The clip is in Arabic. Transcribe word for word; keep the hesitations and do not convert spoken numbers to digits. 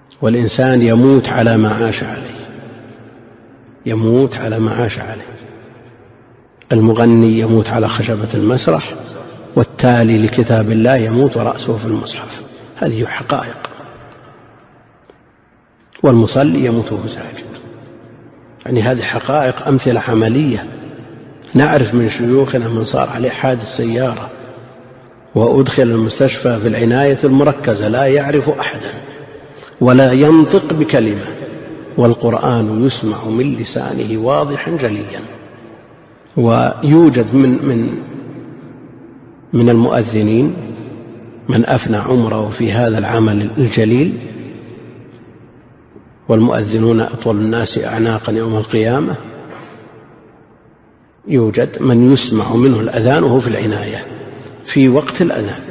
والإنسان يموت على ما عاش عليه، يموت على ما عاش عليه. المغني يموت على خشبة المسرح، والتالي لكتاب الله يموت ورأسه في المصحف. هذه حقائق. والمصلي يموت وهو ساجد. يعني هذه حقائق، أمثلة عملية. نعرف من شيوخنا من صار عليه حادث سيارة وأدخل المستشفى في العناية المركزة لا يعرف أحدا ولا ينطق بكلمة، والقرآن يسمع من لسانه واضحا جليا. ويوجد من من من المؤذنين من أفنى عمره في هذا العمل الجليل، والمؤذنون أطول الناس أعناقا يوم القيامة. يوجد من يسمع منه الأذان وهو في العناية في وقت الأذان،